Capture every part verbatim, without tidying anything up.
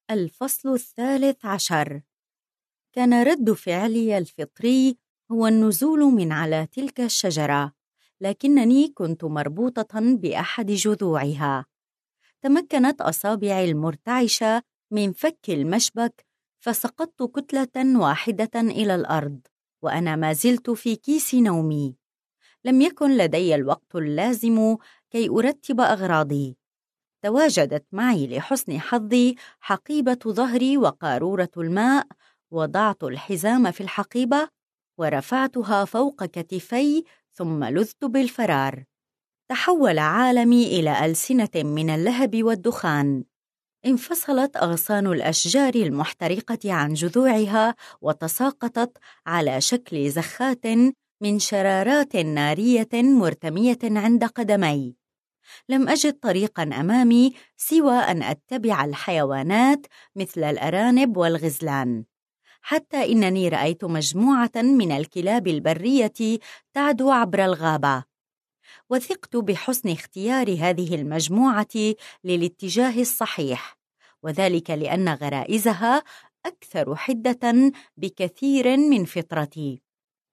الفصل الثالث عشر. كان رد فعلي الفطري هو النزول من على تلك الشجرة، لكنني كنت مربوطة بأحد جذوعها. تمكنت أصابعي المرتعشة من فك المشبك، فسقطت كتلة واحدة إلى الأرض وأنا ما زلت في كيس نومي. لم يكن لدي الوقت اللازم كي أرتب أغراضي. تواجدت معي لحسن حظي حقيبة ظهري وقارورة الماء. وضعت الحزام في الحقيبة ورفعتها فوق كتفي ثم لذت بالفرار. تحول عالمي إلى ألسنة من اللهب والدخان. انفصلت أغصان الأشجار المحترقة عن جذوعها وتساقطت على شكل زخات من شرارات نارية مرتمية عند قدمي. لم أجد طريقاً أمامي سوى أن أتبع الحيوانات مثل الأرانب والغزلان، حتى إنني رأيت مجموعة من الكلاب البرية تعدو عبر الغابة. وثقت بحسن اختيار هذه المجموعة للاتجاه الصحيح، وذلك لأن غرائزها أكثر حدة بكثير من فطرتي.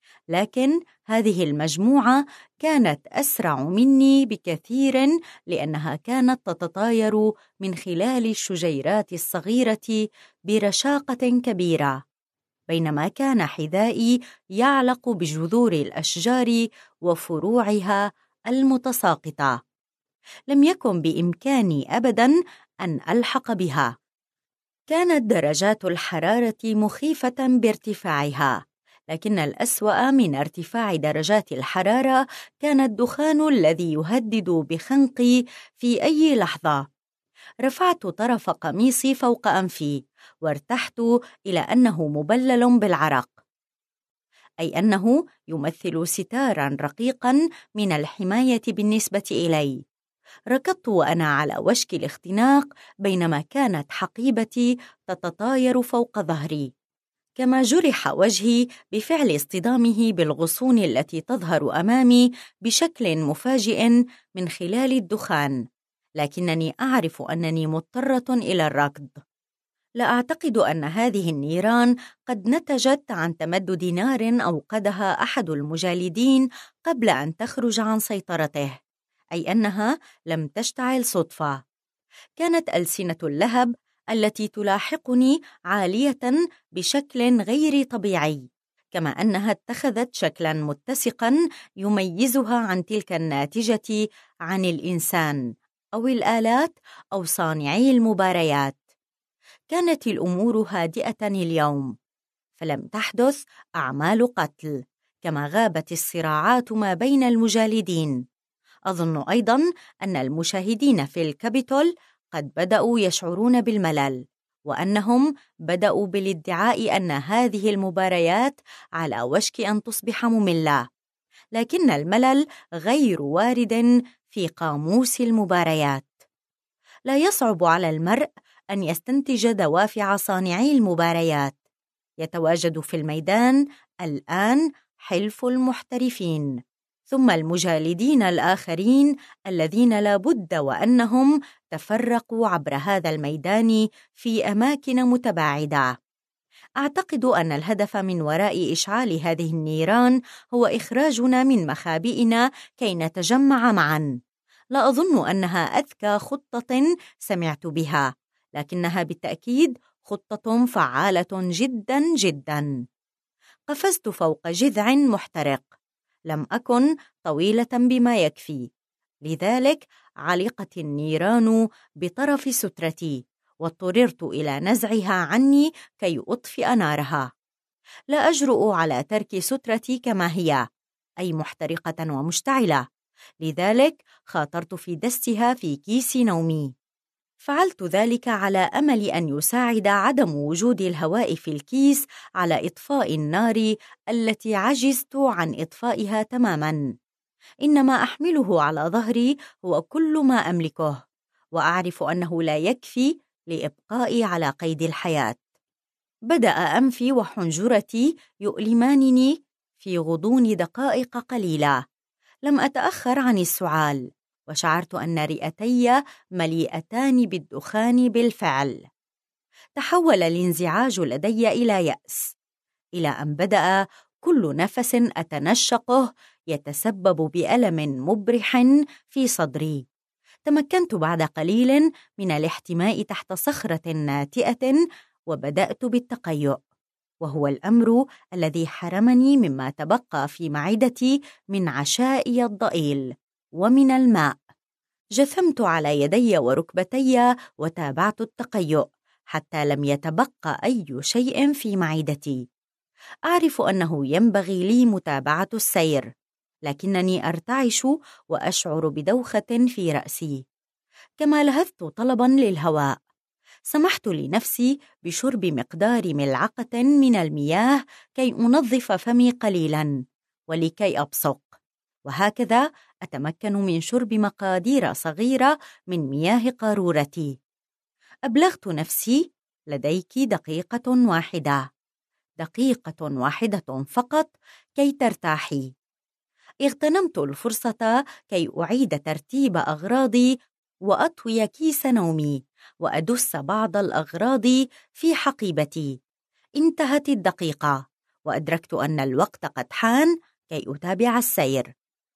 لكن هذه المجموعة كانت أسرع مني بكثير، لأنها كانت تتطاير من خلال الشجيرات الصغيرة برشاقة كبيرة، بينما كان حذائي يعلق بجذور الأشجار وفروعها المتساقطة. لم يكن بإمكاني أبداً أن ألحق بها. كانت درجات الحرارة مخيفة بارتفاعها، لكن الأسوأ من ارتفاع درجات الحرارة كان الدخان الذي يهدد بخنقي في أي لحظة. رفعت طرف قميصي فوق أنفي وارتحت إلى أنه مبلل بالعرق، أي أنه يمثل ستاراً رقيقاً من الحماية بالنسبة إلي. ركضت وأنا على وشك الاختناق، بينما كانت حقيبتي تتطاير فوق ظهري، كما جرح وجهي بفعل اصطدامه بالغصون التي تظهر أمامي بشكل مفاجئ من خلال الدخان. لكنني أعرف أنني مضطرة إلى الركض. لا أعتقد أن هذه النيران قد نتجت عن تمدد نار أوقدها أحد المجالدين قبل أن تخرج عن سيطرته، أي أنها لم تشتعل صدفة. كانت ألسنة اللهب التي تلاحقني عالية بشكل غير طبيعي، كما أنها اتخذت شكلاً متسقاً يميزها عن تلك الناتجة عن الإنسان أو الآلات أو صانعي المباريات. كانت الأمور هادئة اليوم، فلم تحدث أعمال قتل، كما غابت الصراعات ما بين المجالدين. أظن أيضاً أن المشاهدين في الكابيتول قد بدأوا يشعرون بالملل، وأنهم بدأوا بالادعاء أن هذه المباريات على وشك أن تصبح مملة، لكن الملل غير وارد في قاموس المباريات. لا يصعب على المرء أن يستنتج دوافع صانعي المباريات. يتواجد في الميدان الآن حلف المحترفين، ثم المجالدين الآخرين الذين لا بد وأنهم تفرقوا عبر هذا الميدان في أماكن متباعدة. أعتقد أن الهدف من وراء إشعال هذه النيران هو إخراجنا من مخابئنا كي نتجمع معاً. لا أظن أنها أذكى خطة سمعت بها، لكنها بالتأكيد خطة فعالة جداً جداً. قفزت فوق جذع محترق. لم أكن طويلة بما يكفي، لذلك علقت النيران بطرف سترتي، واضطررت إلى نزعها عني كي أطفئ نارها. لا أجرؤ على ترك سترتي كما هي، أي محترقة ومشتعلة، لذلك خاطرت في دسها في كيس نومي. فعلت ذلك على أمل أن يساعد عدم وجود الهواء في الكيس على إطفاء النار التي عجزت عن إطفائها تماماً. إنما أحمله على ظهري هو كل ما أملكه، وأعرف أنه لا يكفي لإبقائي على قيد الحياة. بدأ أنفي وحنجرتي يؤلمانني في غضون دقائق قليلة. لم أتأخر عن السعال، وشعرت أن رئتي مليئتان بالدخان بالفعل. تحول الانزعاج لدي إلى يأس، إلى أن بدأ كل نفس أتنشقه يتسبب بألم مبرح في صدري. تمكنت بعد قليل من الاحتماء تحت صخرة ناتئة وبدأت بالتقيؤ، وهو الأمر الذي حرمني مما تبقى في معدتي من عشائي الضئيل ومن الماء. جثمت على يدي وركبتي وتابعت التقيؤ حتى لم يتبقى أي شيء في معدتي. أعرف أنه ينبغي لي متابعة السير، لكنني أرتعش وأشعر بدوخة في رأسي، كما لهثت طلباً للهواء. سمحت لنفسي بشرب مقدار ملعقة من المياه كي أنظف فمي قليلاً ولكي أبصق، وهكذا أتمكن من شرب مقادير صغيرة من مياه قارورتي. أبلغت نفسي: لديك دقيقة واحدة، دقيقة واحدة فقط كي ترتاحي. اغتنمت الفرصة كي أعيد ترتيب أغراضي وأطوي كيس نومي وأدس بعض الأغراض في حقيبتي. انتهت الدقيقة وأدركت أن الوقت قد حان كي أتابع السير،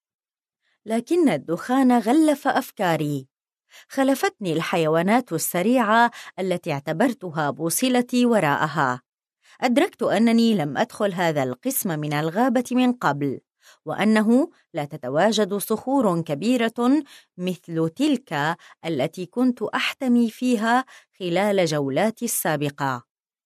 لكن الدخان غلف أفكاري. خلفتني الحيوانات السريعة التي اعتبرتها بوصلتي وراءها. أدركت أنني لم أدخل هذا القسم من الغابة من قبل، وأنه لا تتواجد صخور كبيرة مثل تلك التي كنت أحتمي فيها خلال جولاتي السابقة.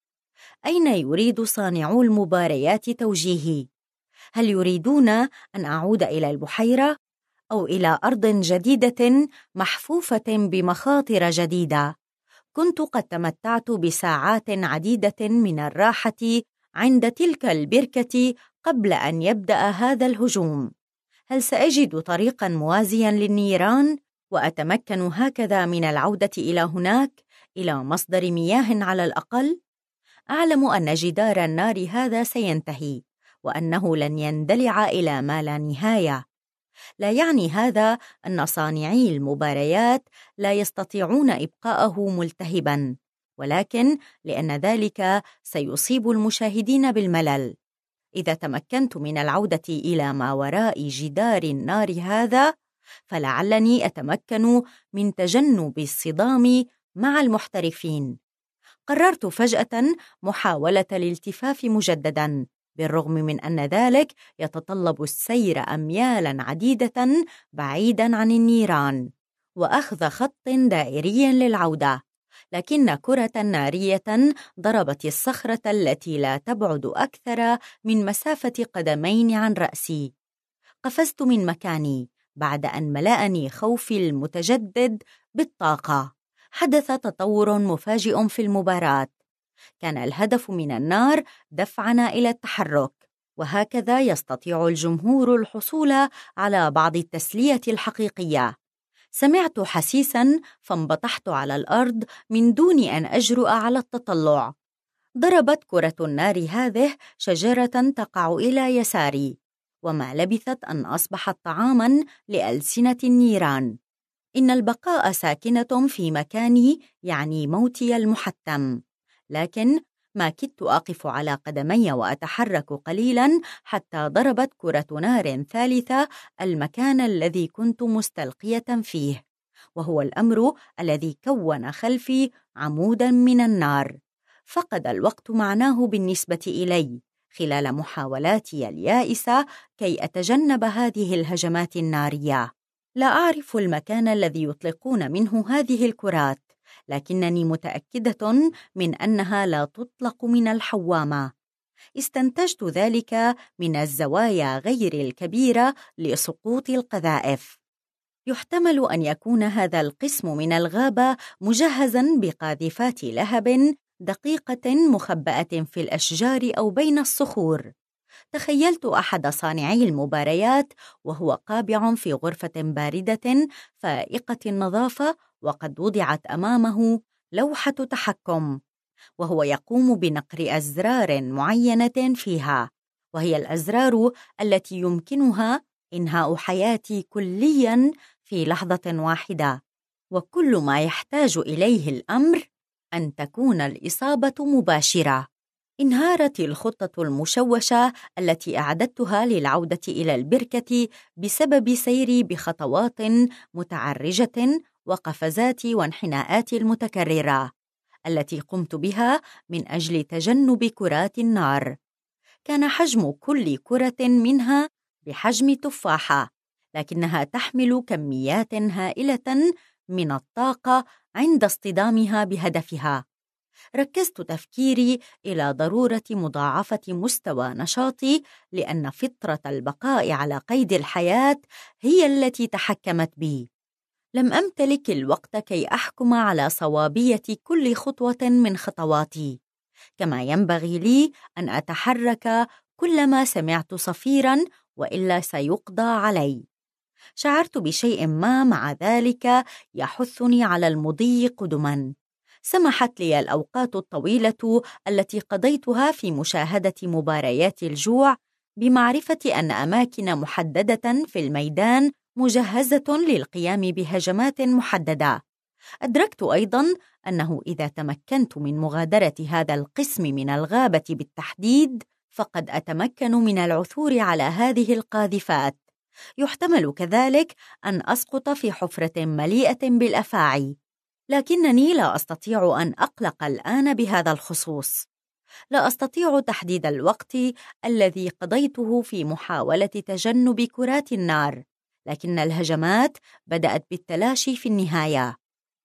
أين يريد صانعو المباريات توجيهي؟ هل يريدون أن أعود إلى البحيرة أو إلى أرض جديدة محفوفة بمخاطر جديدة؟ كنت قد تمتعت بساعات عديدة من الراحة عند تلك البركة قبل أن يبدأ هذا الهجوم. هل سأجد طريقاً موازياً للنيران وأتمكن هكذا من العودة إلى هناك، إلى مصدر مياه على الأقل؟ أعلم أن جدار النار هذا سينتهي، وأنه لن يندلع إلى ما لا نهاية. لا يعني هذا أن صانعي المباريات لا يستطيعون إبقاءه ملتهباً، ولكن لأن ذلك سيصيب المشاهدين بالملل. إذا تمكنت من العودة إلى ما وراء جدار النار هذا، فلعلني أتمكن من تجنب الصدام مع المحترفين. قررت فجأة محاولة الالتفاف مجدداً، بالرغم من أن ذلك يتطلب السير أميالاً عديدة بعيداً عن النيران وأخذ خط دائري للعودة. لكن كرة نارية ضربت الصخرة التي لا تبعد أكثر من مسافة قدمين عن رأسي. قفزت من مكاني بعد أن ملأني خوفي المتجدد بالطاقة. حدث تطور مفاجئ في المباراة. كان الهدف من النار دفعنا إلى التحرك، وهكذا يستطيع الجمهور الحصول على بعض التسلية الحقيقية. سمعت حسيساً فانبطحت على الأرض من دون أن أجرؤ على التطلع. ضربت كرة النار هذه شجرة تقع إلى يساري، وما لبثت أن أصبحت طعاماً لألسنة النيران. إن البقاء ساكنة في مكاني يعني موتي المحتم، لكن ما كدت أقف على قدمي وأتحرك قليلاً حتى ضربت كرة نار ثالثة المكان الذي كنت مستلقية فيه، وهو الأمر الذي كون خلفي عموداً من النار. فقد الوقت معناه بالنسبة إلي خلال محاولاتي اليائسة كي أتجنب هذه الهجمات النارية. لا أعرف المكان الذي يطلقون منه هذه الكرات، لكنني متأكدة من أنها لا تطلق من الحوامة. استنتجت ذلك من الزوايا غير الكبيرة لسقوط القذائف. يحتمل أن يكون هذا القسم من الغابة مجهزاً بقاذفات لهب دقيقة مخبأة في الأشجار أو بين الصخور. تخيلت أحد صانعي المباريات وهو قابع في غرفة باردة فائقة النظافة، وقد وضعت أمامه لوحة تحكم، وهو يقوم بنقر أزرار معينة فيها، وهي الأزرار التي يمكنها إنهاء حياتي كلياً في لحظة واحدة. وكل ما يحتاج إليه الأمر أن تكون الإصابة مباشرة. انهارت الخطة المشوشة التي أعددتها للعودة إلى البركة بسبب سيري بخطوات متعرجة وقفزات وانحناءات المتكررة التي قمت بها من أجل تجنب كرات النار. كان حجم كل كرة منها بحجم تفاحة، لكنها تحمل كميات هائلة من الطاقة عند اصطدامها بهدفها. ركزت تفكيري إلى ضرورة مضاعفة مستوى نشاطي، لأن فطرة البقاء على قيد الحياة هي التي تحكمت بي. لم أمتلك الوقت كي أحكم على صوابية كل خطوة من خطواتي، كما ينبغي لي أن أتحرك كلما سمعت صفيراً، وإلا سيقضى علي. شعرت بشيء ما مع ذلك يحثني على المضي قدماً. سمحت لي الأوقات الطويلة التي قضيتها في مشاهدة مباريات الجوع بمعرفة أن أماكن محددة في الميدان مجهزة للقيام بهجمات محددة. أدركت أيضاً أنه إذا تمكنت من مغادرة هذا القسم من الغابة بالتحديد، فقد أتمكن من العثور على هذه القاذفات. يحتمل كذلك أن أسقط في حفرة مليئة بالأفاعي، لكنني لا أستطيع أن أقلق الآن بهذا الخصوص. لا أستطيع تحديد الوقت الذي قضيته في محاولة تجنب كرات النار، لكن الهجمات بدأت بالتلاشي في النهاية.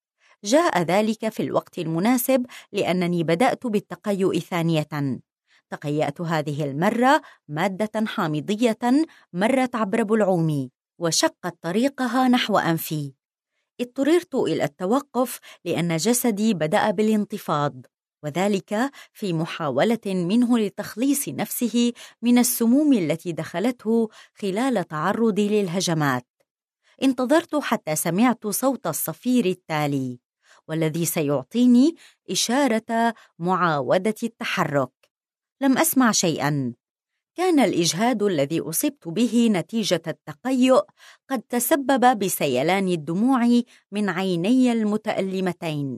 جاء ذلك في الوقت المناسب، لأنني بدأت بالتقيؤ ثانية. تقيأت هذه المرة مادة حامضية مرت عبر بلعومي وشقت طريقها نحو أنفي. اضطررت إلى التوقف لأن جسدي بدأ بالانتفاض، وذلك في محاولة منه لتخليص نفسه من السموم التي دخلته خلال تعرضي للهجمات. انتظرت حتى سمعت صوت الصفير التالي، والذي سيعطيني إشارة معاودة التحرك. لم أسمع شيئاً. كان الإجهاد الذي أصبت به نتيجة التقيؤ قد تسبب بسيلان الدموع من عيني المتألمتين.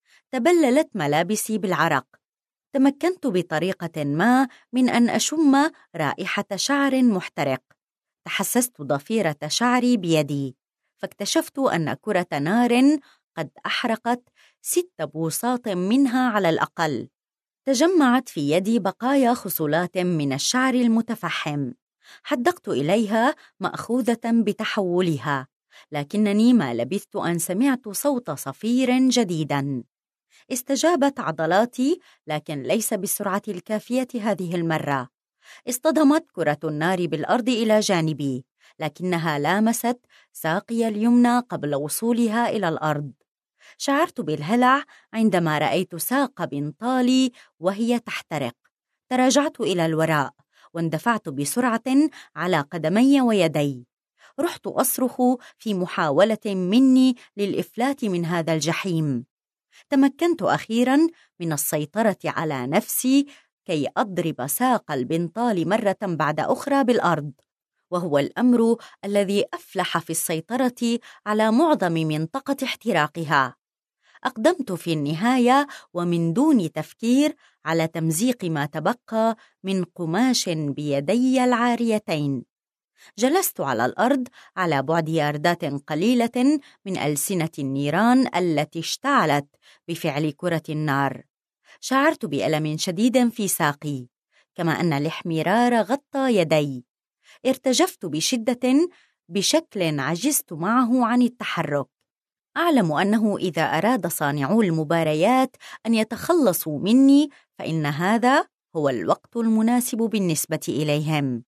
تبللت ملابسي بالعرق. تمكنت بطريقة ما من أن أشم رائحة شعر محترق. تحسست ضفيرة شعري بيدي، فاكتشفت أن كرة نار قد أحرقت ست بوصات منها على الأقل. تجمعت في يدي بقايا خصلات من الشعر المتفحم. حدقت إليها مأخوذة بتحولها، لكنني ما لبثت أن سمعت صوت صفير جديداً. استجابت عضلاتي، لكن ليس بالسرعة الكافية هذه المرة. اصطدمت كرة النار بالأرض إلى جانبي، لكنها لامست ساقي اليمنى قبل وصولها إلى الأرض. شعرت بالهلع عندما رأيت ساق بنطالي وهي تحترق. تراجعت إلى الوراء واندفعت بسرعة على قدمي ويدي. رحت أصرخ في محاولة مني للإفلات من هذا الجحيم. تمكنت أخيراً من السيطرة على نفسي كي أضرب ساق البنطال مرة بعد أخرى بالأرض، وهو الأمر الذي أفلح في السيطرة على معظم منطقة احتراقها. أقدمت في النهاية ومن دون تفكير على تمزيق ما تبقى من قماش بيدي العاريتين. جلست على الأرض على بعد ياردات قليلة من ألسنة النيران التي اشتعلت بفعل كرة النار. شعرت بألم شديد في ساقي، كما أن الاحمرار غطى يدي. ارتجفت بشدة بشكل عجزت معه عن التحرك. أعلم أنه إذا أراد صانعو المباريات أن يتخلصوا مني، فإن هذا هو الوقت المناسب بالنسبة إليهم.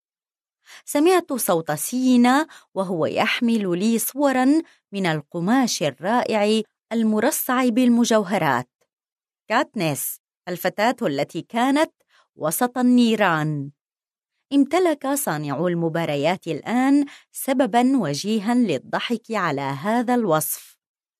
سمعت صوت سينا وهو يحمل لي صوراً من القماش الرائع المرصع بالمجوهرات. كاتنيس، الفتاة التي كانت وسط النيران. امتلك صانعو المباريات الآن سبباً وجيهاً للضحك على هذا الوصف.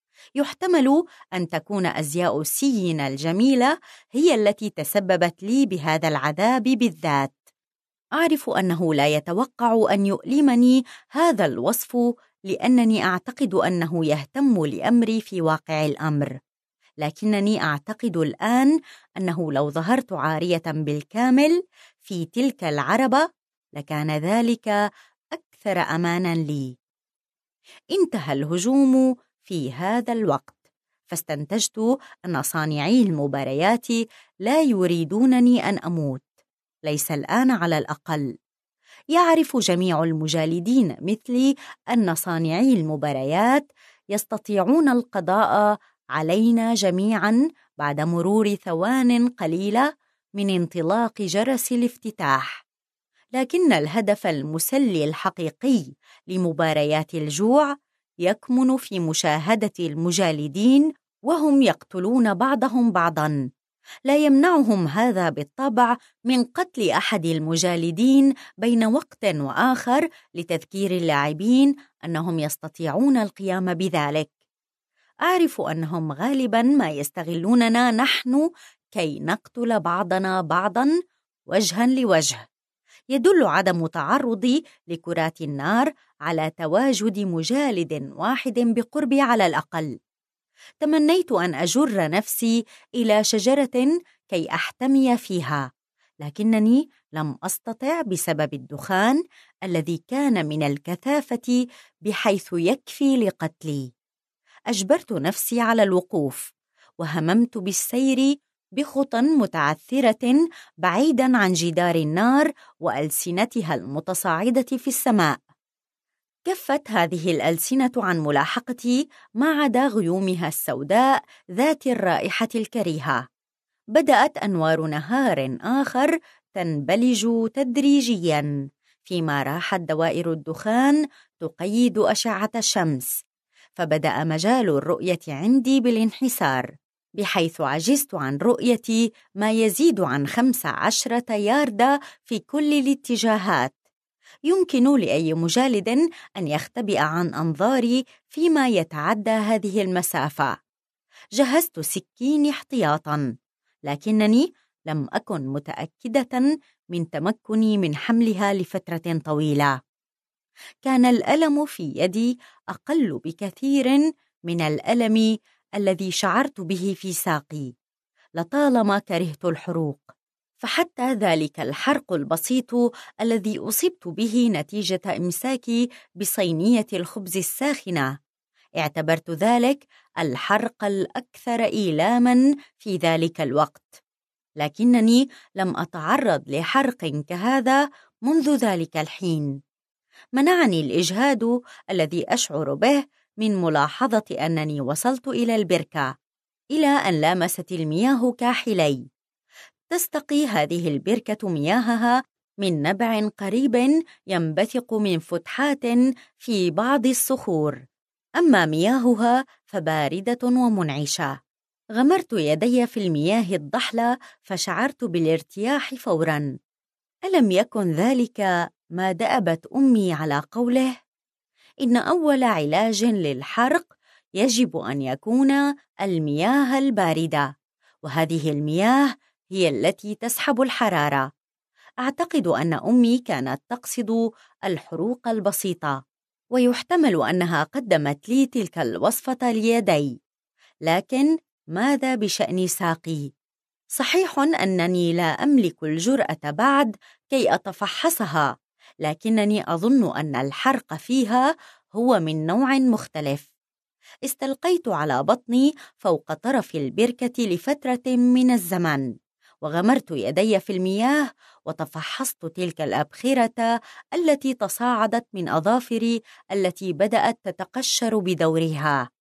يحتمل أن تكون أزياء سينا الجميلة هي التي تسببت لي بهذا العذاب بالذات. أعرف أنه لا يتوقع أن يؤلمني هذا الوصف، لأنني أعتقد أنه يهتم لأمري في واقع الأمر، لكنني أعتقد الآن أنه لو ظهرت عارية بالكامل في تلك العربة لكان ذلك أكثر أماناً لي. انتهى الهجوم في هذا الوقت، فاستنتجت أن صانعي المباريات لا يريدونني أن أموت، ليس الآن على الأقل. يعرف جميع المجالدين مثلي أن صانعي المباريات يستطيعون القضاء علينا جميعاً بعد مرور ثوان قليلة من انطلاق جرس الافتتاح، لكن الهدف المسلي الحقيقي لمباريات الجوع يكمن في مشاهدة المجالدين وهم يقتلون بعضهم بعضاً. لا يمنعهم هذا بالطبع من قتل أحد المجالدين بين وقت وآخر لتذكير اللاعبين أنهم يستطيعون القيام بذلك. أعرف أنهم غالباً ما يستغلوننا نحن كي نقتل بعضنا بعضاً وجهاً لوجه. يدل عدم تعرضي لكرات النار على تواجد مجالد واحد بقربي على الأقل. تمنيت أن أجر نفسي إلى شجرة كي أحتمي فيها، لكنني لم أستطع بسبب الدخان الذي كان من الكثافة بحيث يكفي لقتلي. أجبرت نفسي على الوقوف، وهممت بالسير بخطى متعثرة بعيداً عن جدار النار وألسنتها المتصاعدة في السماء. كفت هذه الألسنة عن ملاحقتي ما عدا غيومها السوداء ذات الرائحة الكريهة. بدأت أنوار نهار آخر تنبلج تدريجياً، فيما راحت دوائر الدخان تقيد أشعة الشمس، فبدأ مجال الرؤية عندي بالانحسار، بحيث عجزت عن رؤية ما يزيد عن خمس عشرة ياردة في كل الاتجاهات. يمكن لأي مجالد أن يختبئ عن أنظاري فيما يتعدى هذه المسافة. جهزت سكيني احتياطاً، لكنني لم أكن متأكدة من تمكني من حملها لفترة طويلة. كان الألم في يدي أقل بكثير من الألم الذي شعرت به في ساقي. لطالما كرهت الحروق، فحتى ذلك الحرق البسيط الذي أصبت به نتيجة إمساكي بصينية الخبز الساخنة اعتبرت ذلك الحرق الأكثر إيلاماً في ذلك الوقت، لكنني لم أتعرض لحرق كهذا منذ ذلك الحين. منعني الإجهاد الذي أشعر به من ملاحظة أنني وصلت إلى البركة، إلى أن لامست المياه كاحلي. تستقي هذه البركة مياهها من نبع قريب ينبثق من فتحات في بعض الصخور، أما مياهها فباردة ومنعشة. غمرت يدي في المياه الضحلة فشعرت بالارتياح فوراً. ألم يكن ذلك ما دأبت أمي على قوله؟ إن أول علاج للحرق يجب أن يكون المياه الباردة، وهذه المياه هي التي تسحب الحرارة. أعتقد أن أمي كانت تقصد الحروق البسيطة، ويحتمل أنها قدمت لي تلك الوصفة ليدي. لكن ماذا بشأن ساقي؟ صحيح أنني لا أملك الجرأة بعد كي أتفحصها، لكنني أظن أن الحرق فيها هو من نوع مختلف. استلقيت على بطني فوق طرف البركة لفترة من الزمن، وغمرت يدي في المياه وتفحصت تلك الأبخرة التي تصاعدت من أظافري التي بدأت تتقشر بدورها.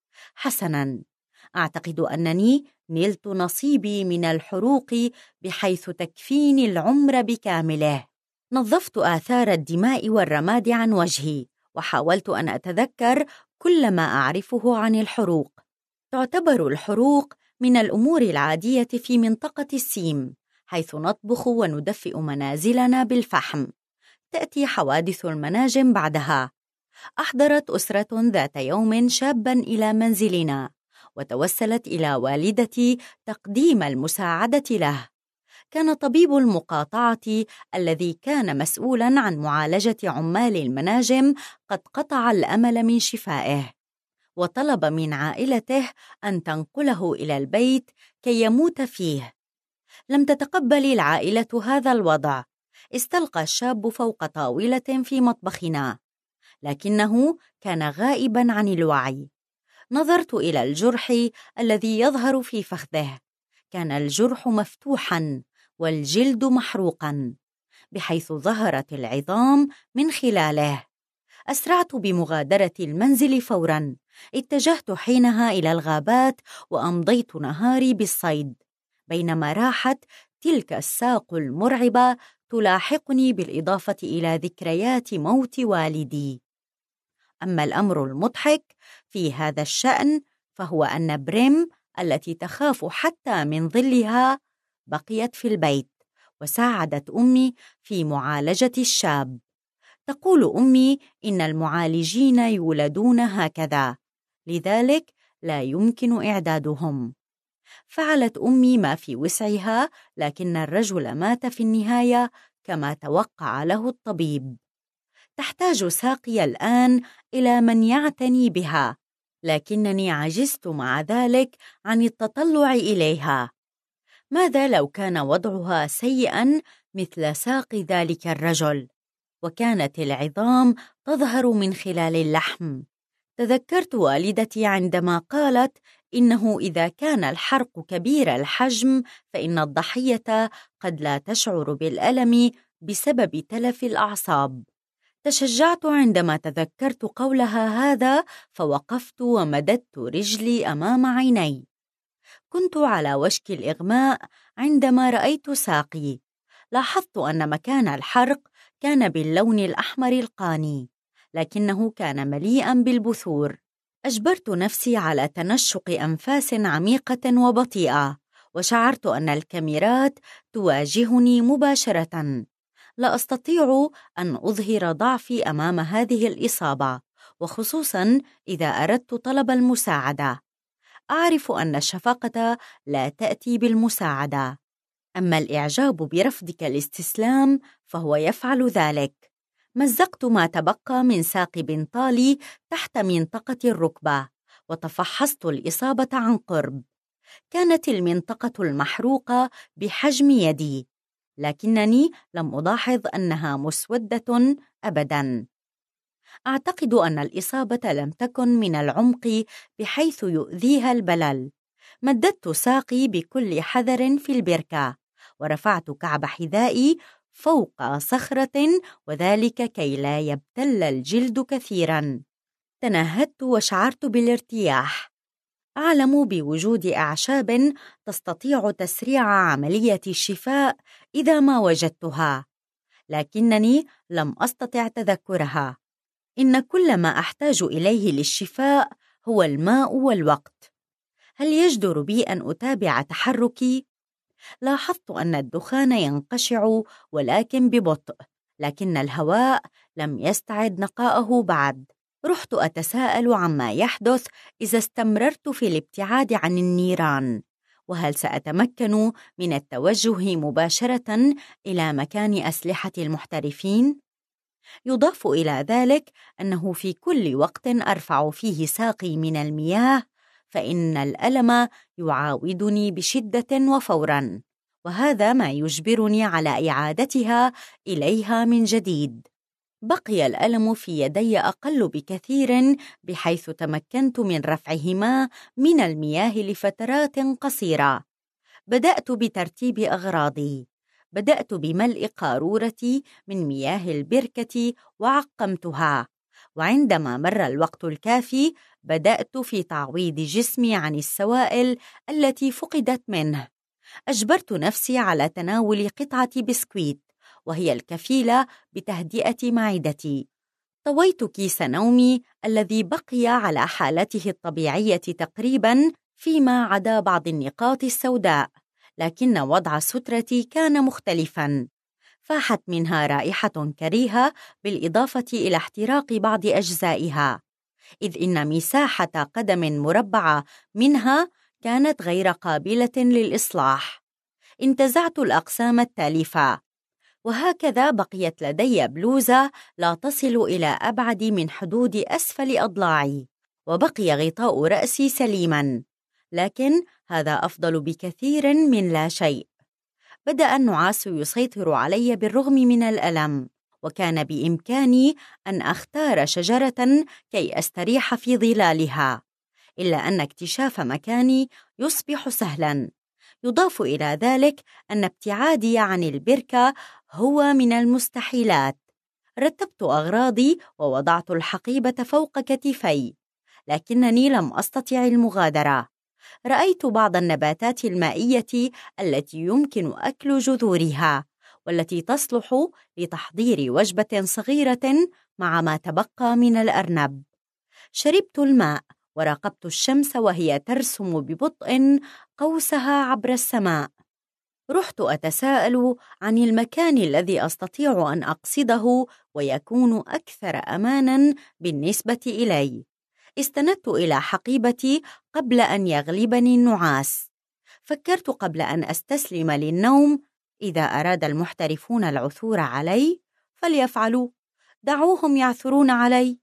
حسناً، أعتقد أنني نلت نصيبي من الحروق بحيث تكفيني العمر بكامله. نظفت آثار الدماء والرماد عن وجهي، وحاولت أن أتذكر كل ما أعرفه عن الحروق. تعتبر الحروق من الأمور العادية في منطقة السيم، حيث نطبخ وندفئ منازلنا بالفحم. تأتي حوادث المناجم بعدها. أحضرت أسرة ذات يوم شاباً إلى منزلنا، وتوسلت إلى والدتي تقديم المساعدة له. كان طبيب المقاطعة الذي كان مسؤولاً عن معالجة عمال المناجم قد قطع الأمل من شفائه، وطلب من عائلته أن تنقله إلى البيت كي يموت فيه. لم تتقبل العائلة هذا الوضع. استلقى الشاب فوق طاولة في مطبخنا، لكنه كان غائباً عن الوعي. نظرت إلى الجرح الذي يظهر في فخذه. كان الجرح مفتوحاً والجلد محروقاً، بحيث ظهرت العظام من خلاله. أسرعت بمغادرة المنزل فوراً. اتجهت حينها إلى الغابات وأمضيت نهاري بالصيد، بينما راحت تلك الساق المرعبة تلاحقني بالإضافة إلى ذكريات موت والدي. أما الأمر المضحك في هذا الشأن فهو أن بريم التي تخاف حتى من ظلها بقيت في البيت وساعدت أمي في معالجة الشاب. تقول أمي إن المعالجين يولدون هكذا، لذلك لا يمكن إعدادهم. فعلت أمي ما في وسعها، لكن الرجل مات في النهاية كما توقع له الطبيب. تحتاج ساقي الآن إلى من يعتني بها، لكنني عجزت مع ذلك عن التطلع إليها. ماذا لو كان وضعها سيئاً مثل ساق ذلك الرجل، وكانت العظام تظهر من خلال اللحم؟ تذكرت والدتي عندما قالت إنه إذا كان الحرق كبير الحجم فإن الضحية قد لا تشعر بالألم بسبب تلف الأعصاب. تشجعت عندما تذكرت قولها هذا، فوقفت ومددت رجلي أمام عيني. كنت على وشك الإغماء عندما رأيت ساقي. لاحظت أن مكان الحرق كان باللون الأحمر القاني، لكنه كان مليئاً بالبثور. أجبرت نفسي على تنشق أنفاس عميقة وبطيئة، وشعرت أن الكاميرات تواجهني مباشرة. لا أستطيع أن أظهر ضعفي أمام هذه الإصابة، وخصوصاً إذا أردت طلب المساعدة. أعرف أن الشفقة لا تأتي بالمساعدة، أما الإعجاب برفضك الاستسلام فهو يفعل ذلك. مزقت ما تبقى من ساق بنطالي تحت منطقة الركبة، وتفحصت الإصابة عن قرب. كانت المنطقة المحروقة بحجم يدي، لكنني لم ألاحظ أنها مسودة أبداً. أعتقد أن الإصابة لم تكن من العمق بحيث يؤذيها البلل. مددت ساقي بكل حذر في البركة، ورفعت كعب حذائي فوق صخرة، وذلك كي لا يبتل الجلد كثيراً. تنهدت وشعرت بالارتياح. أعلم بوجود أعشاب تستطيع تسريع عملية الشفاء إذا ما وجدتها، لكنني لم أستطع تذكرها. إن كل ما أحتاج إليه للشفاء هو الماء والوقت. هل يجدر بي أن أتابع تحركي؟ لاحظت أن الدخان ينقشع ولكن ببطء، لكن الهواء لم يستعد نقاءه بعد. رحت أتساءل عما يحدث إذا استمررت في الابتعاد عن النيران، وهل سأتمكن من التوجه مباشرة إلى مكان أسلحة المحترفين؟ يضاف إلى ذلك أنه في كل وقت أرفع فيه ساقي من المياه فإن الألم يعاودني بشدة وفوراً، وهذا ما يجبرني على إعادتها إليها من جديد. بقي الألم في يدي أقل بكثير، بحيث تمكنت من رفعهما من المياه لفترات قصيرة. بدأت بترتيب أغراضي. بدأت بملء قارورتي من مياه البركة وعقمتها، وعندما مر الوقت الكافي بدأت في تعويض جسمي عن السوائل التي فقدت منه. أجبرت نفسي على تناول قطعة بسكويت، وهي الكفيلة بتهدئة معدتي. طويت كيس نومي الذي بقي على حالته الطبيعية تقريباً، فيما عدا بعض النقاط السوداء، لكن وضع سترتي كان مختلفاً. فاحت منها رائحة كريهة بالإضافة إلى احتراق بعض أجزائها، إذ إن مساحة قدم مربعة منها كانت غير قابلة للإصلاح. انتزعت الأقسام التالفة، وهكذا بقيت لدي بلوزة لا تصل إلى أبعد من حدود أسفل أضلاعي، وبقي غطاء رأسي سليماً، لكن هذا أفضل بكثير من لا شيء. بدأ النعاس يسيطر علي بالرغم من الألم، وكان بإمكاني أن أختار شجرة كي أستريح في ظلالها، إلا أن اكتشاف مكاني يصبح سهلاً. يضاف إلى ذلك أن ابتعادي عن البركة هو من المستحيلات. رتبت أغراضي ووضعت الحقيبة فوق كتفي، لكنني لم أستطع المغادرة. رأيت بعض النباتات المائية التي يمكن أكل جذورها، والتي تصلح لتحضير وجبة صغيرة مع ما تبقى من الأرنب. شربت الماء وراقبت الشمس وهي ترسم ببطء قوسها عبر السماء. رحت أتساءل عن المكان الذي أستطيع أن أقصده ويكون أكثر أماناً بالنسبة إلي. استندت إلى حقيبتي قبل أن يغلبني النعاس. فكرت قبل أن أستسلم للنوم: إذا أراد المحترفون العثور علي فليفعلوا، دعوهم يعثرون علي.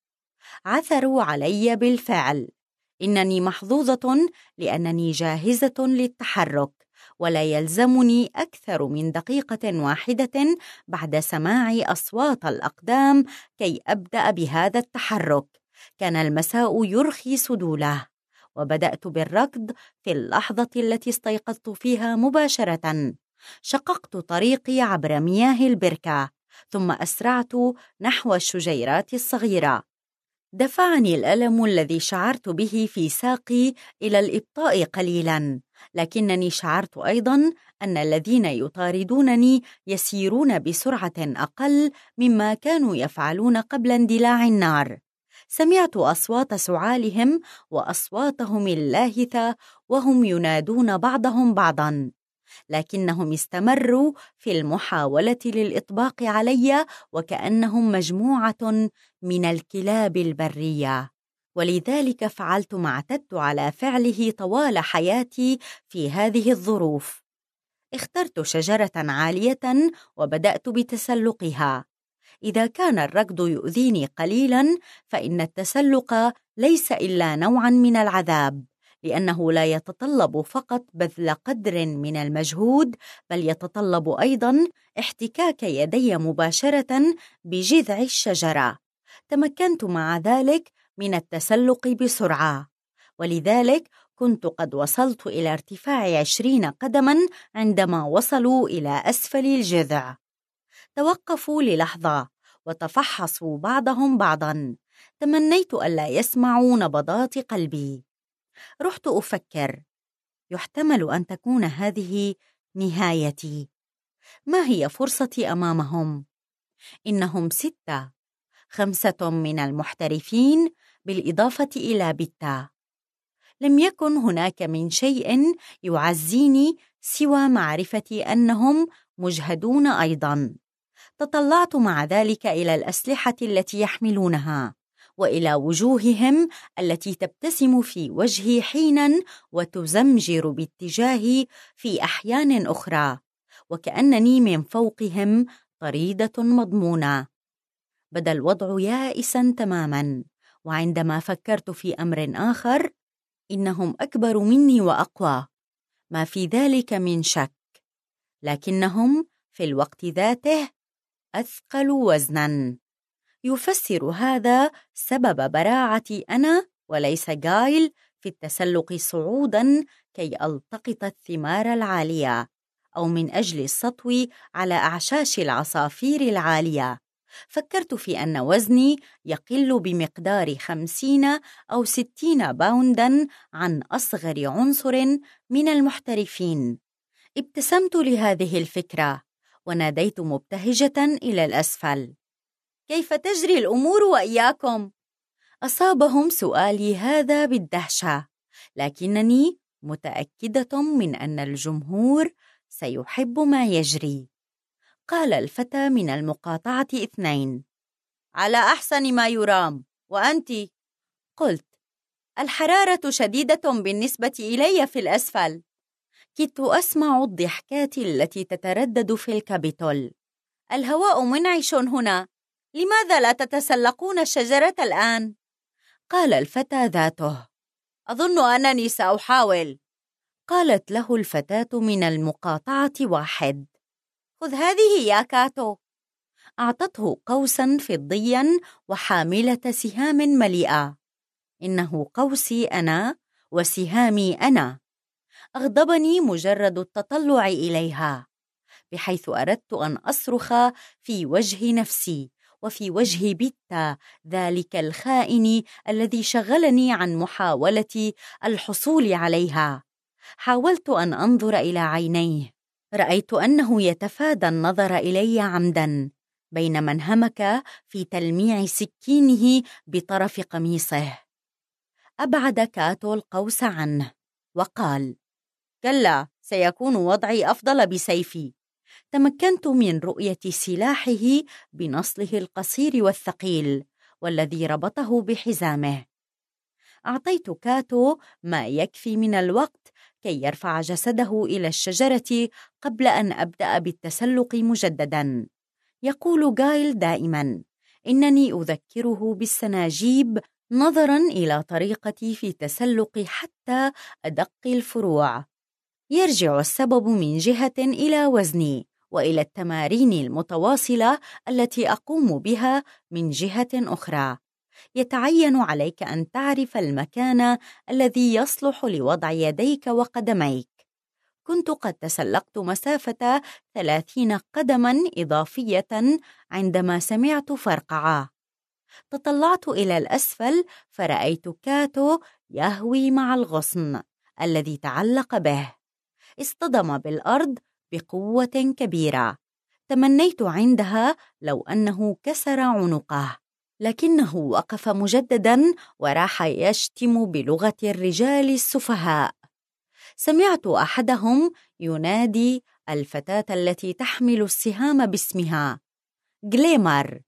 عثروا علي بالفعل. إنني محظوظة لأنني جاهزة للتحرك، ولا يلزمني أكثر من دقيقة واحدة بعد سماع أصوات الأقدام كي أبدأ بهذا التحرك. كان المساء يرخي سدوله، وبدأت بالركض في اللحظة التي استيقظت فيها مباشرة. شققت طريقي عبر مياه البركة، ثم أسرعت نحو الشجيرات الصغيرة. دفعني الألم الذي شعرت به في ساقي إلى الإبطاء قليلاً، لكنني شعرت أيضاً أن الذين يطاردونني يسيرون بسرعة أقل مما كانوا يفعلون قبل اندلاع النار. سمعت أصوات سعالهم وأصواتهم اللاهثة وهم ينادون بعضهم بعضاً، لكنهم استمروا في المحاولة للإطباق علي وكأنهم مجموعة من الكلاب البرية. ولذلك فعلت ما اعتدت على فعله طوال حياتي في هذه الظروف. اخترت شجرة عالية وبدأت بتسلقها. إذا كان الركض يؤذيني قليلاً، فإن التسلق ليس إلا نوعاً من العذاب، لأنه لا يتطلب فقط بذل قدر من المجهود، بل يتطلب أيضاً احتكاك يدي مباشرة بجذع الشجرة. تمكنت مع ذلك من التسلق بسرعة، ولذلك كنت قد وصلت إلى ارتفاع عشرين قدماً عندما وصلوا إلى أسفل الجذع. توقفوا للحظة وتفحصوا بعضهم بعضاً. تمنيت ألا يسمعوا نبضات قلبي. رحت أفكر: يحتمل أن تكون هذه نهايتي. ما هي فرصتي أمامهم؟ إنهم ستة، خمسة من المحترفين بالإضافة إلى بيتا. لم يكن هناك من شيء يعزيني سوى معرفتي أنهم مجهدون أيضاً. تطلعت مع ذلك إلى الأسلحة التي يحملونها، وإلى وجوههم التي تبتسم في وجهي حيناً وتزمجر باتجاهي في أحيان أخرى، وكأنني من فوقهم طريدة مضمونة. بدا الوضع يائساً تماماً، وعندما فكرت في أمر آخر: إنهم أكبر مني وأقوى، ما في ذلك من شك، لكنهم في الوقت ذاته أثقل وزناً. يفسر هذا سبب براعتي أنا وليس غايل في التسلق صعوداً كي ألتقط الثمار العالية، أو من أجل السطو على أعشاش العصافير العالية. فكرت في أن وزني يقل بمقدار خمسين أو ستين باونداً عن أصغر عنصر من المحترفين. ابتسمت لهذه الفكرة وناديت مبتهجة إلى الأسفل: كيف تجري الأمور وإياكم؟ أصابهم سؤالي هذا بالدهشة، لكنني متأكدة من أن الجمهور سيحب ما يجري. قال الفتى من المقاطعة اثنين: على أحسن ما يرام، وأنت؟ قلت: الحرارة شديدة بالنسبة إلي في الأسفل. كدت أسمع الضحكات التي تتردد في الكابيتول. الهواء منعش هنا، لماذا لا تتسلقون الشجرة الآن؟ قال الفتى ذاته: أظن أنني سأحاول. قالت له الفتاة من المقاطعة واحد: خذ هذه يا كاتو. أعطته قوسا فضيا وحاملة سهام مليئة. إنه قوسي أنا وسهامي أنا. أغضبني مجرد التطلع إليها، بحيث أردت أن أصرخ في وجه نفسي وفي وجه بيتا ذلك الخائن الذي شغلني عن محاولة الحصول عليها. حاولت أن أنظر إلى عينيه، رأيت أنه يتفادى النظر إلي عمدا، بينما انهمك في تلميع سكينه بطرف قميصه. أبعد كاتو القوس عنه وقال: كلا، سيكون وضعي أفضل بسيفي. تمكنت من رؤية سلاحه بنصله القصير والثقيل والذي ربطه بحزامه. أعطيت كاتو ما يكفي من الوقت كي يرفع جسده إلى الشجرة قبل أن أبدأ بالتسلق مجدداً. يقول جايل دائماً إنني أذكره بالسناجيب نظراً إلى طريقتي في تسلق حتى أدق الفروع. يرجع السبب من جهة إلى وزني، وإلى التمارين المتواصلة التي أقوم بها من جهة أخرى. يتعين عليك أن تعرف المكان الذي يصلح لوضع يديك وقدميك. كنت قد تسلقت مسافة ثلاثين قدماً إضافية عندما سمعت فرقعة. تطلعت إلى الأسفل فرأيت كاتو يهوي مع الغصن الذي تعلق به. اصطدم بالأرض بقوة كبيرة. تمنيت عندها لو أنه كسر عنقه، لكنه وقف مجدداً وراح يشتم بلغة الرجال السفهاء. سمعت أحدهم ينادي الفتاة التي تحمل السهام باسمها: جليمر.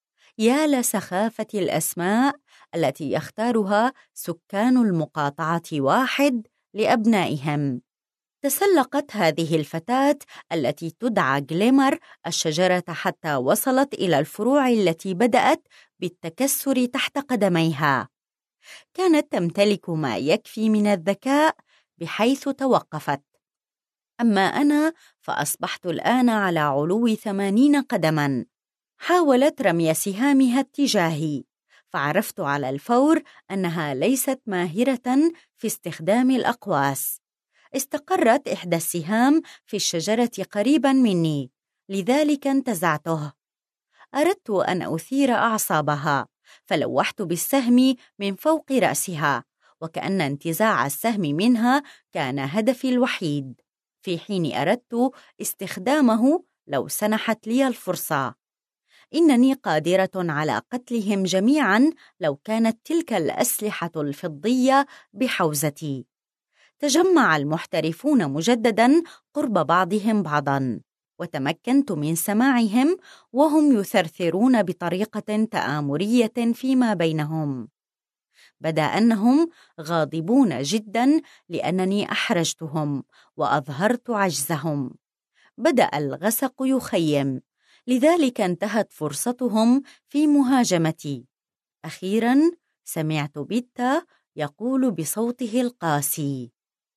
يا لسخافة الأسماء التي يختارها سكان المقاطعة واحد لأبنائهم. تسلقت هذه الفتاة التي تدعى جليمر الشجرة حتى وصلت إلى الفروع التي بدأت بالتكسر تحت قدميها. كانت تمتلك ما يكفي من الذكاء بحيث توقفت. أما أنا فأصبحت الآن على علو ثمانين قدماً. حاولت رمي سهامها اتجاهي، فعرفت على الفور أنها ليست ماهرة في استخدام الأقواس. استقرت إحدى السهام في الشجرة قريباً مني، لذلك انتزعته. أردت أن أثير أعصابها، فلوحت بالسهم من فوق رأسها، وكأن انتزاع السهم منها كان هدفي الوحيد، في حين أردت استخدامه لو سنحت لي الفرصة. إنني قادرة على قتلهم جميعاً لو كانت تلك الأسلحة الفضية بحوزتي. تجمع المحترفون مجدداً قرب بعضهم بعضاً، وتمكنت من سماعهم وهم يثرثرون بطريقة تآمرية فيما بينهم. بدا أنهم غاضبون جداً لأنني أحرجتهم وأظهرت عجزهم. بدأ الغسق يخيم، لذلك انتهت فرصتهم في مهاجمتي. أخيراً سمعت بيتا يقول بصوته القاسي: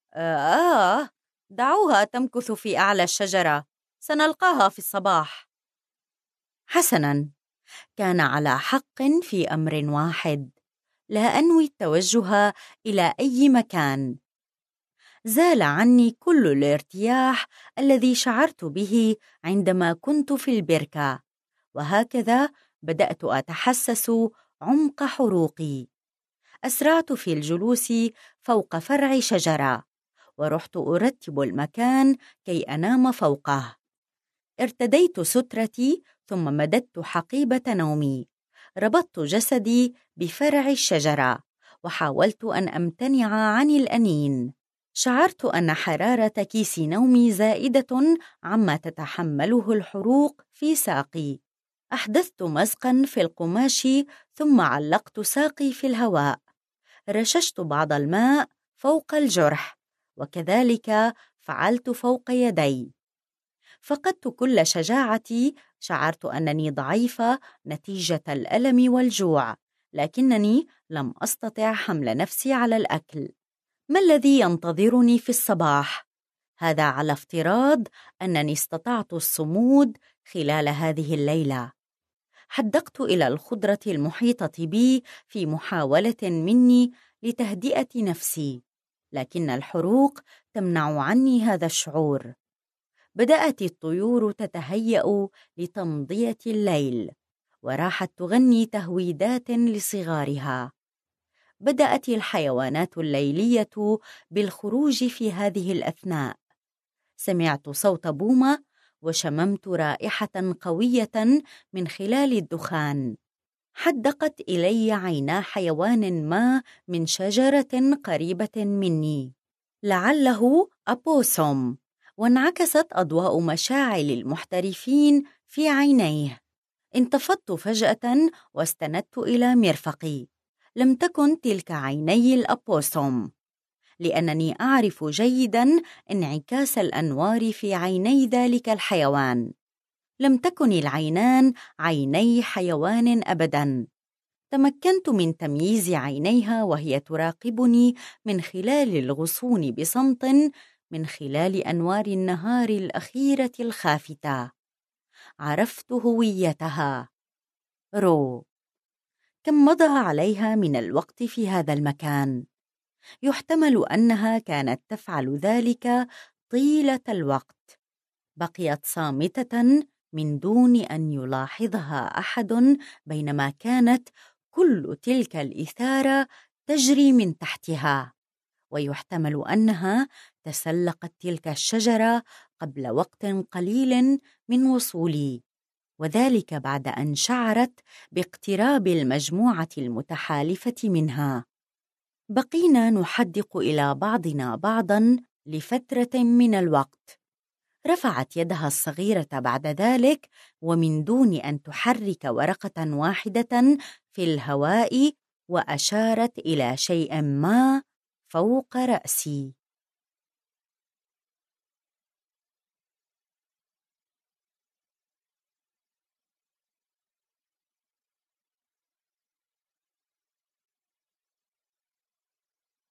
آه دعوها تمكث في أعلى الشجرة، سنلقاها في الصباح. حسناً، كان على حق في أمر واحد: لا أنوي التوجه إلى أي مكان. زال عني كل الارتياح الذي شعرت به عندما كنت في البركة، وهكذا بدأت أتحسس عمق حروقي. أسرعت في الجلوس فوق فرع شجرة، ورحت أرتب المكان كي أنام فوقه. ارتديت سترتي ثم مددت حقيبة نومي. ربطت جسدي بفرع الشجرة وحاولت أن أمتنع عن الأنين. شعرت أن حرارة كيس نومي زائدة عما تتحمله الحروق في ساقي. أحدثت مزقا في القماش ثم علقت ساقي في الهواء. رششت بعض الماء فوق الجرح، وكذلك فعلت فوق يدي. فقدت كل شجاعتي. شعرت أنني ضعيفة نتيجة الألم والجوع، لكنني لم أستطع حمل نفسي على الأكل. ما الذي ينتظرني في الصباح؟ هذا على افتراض أنني استطعت الصمود خلال هذه الليلة. حدقت إلى الخضرة المحيطة بي في محاولة مني لتهدئة نفسي، لكن الحروق تمنع عني هذا الشعور. بدأت الطيور تتهيأ لتمضية الليل، وراحت تغني تهويدات لصغارها. بدأت الحيوانات الليلية بالخروج في هذه الأثناء. سمعت صوت بومة وشممت رائحة قوية من خلال الدخان. حدقت إلي عينا حيوان ما من شجرة قريبة مني، لعله أبوسوم، وانعكست أضواء مشاعل المحترفين في عينيه. انتفضت فجأة واستندت إلى مرفقي. لم تكن تلك عيني الأبوسوم، لأنني أعرف جيداً انعكاس الأنوار في عيني ذلك الحيوان. لم تكن العينان عيني حيوان أبداً. تمكنت من تمييز عينيها وهي تراقبني من خلال الغصون بصمت، من خلال أنوار النهار الأخيرة الخافتة. عرفت هويتها، رو. كم مضى عليها من الوقت في هذا المكان؟ يحتمل أنها كانت تفعل ذلك طيلة الوقت. بقيت صامتة من دون أن يلاحظها أحد، بينما كانت كل تلك الإثارة تجري من تحتها. ويحتمل أنها تسلقت تلك الشجرة قبل وقت قليل من وصولي، وذلك بعد أن شعرت باقتراب المجموعة المتحالفة منها. بقينا نحدق إلى بعضنا بعضاً لفترة من الوقت. رفعت يدها الصغيرة بعد ذلك، ومن دون أن تحرك ورقة واحدة في الهواء، وأشارت إلى شيء ما فوق رأسي.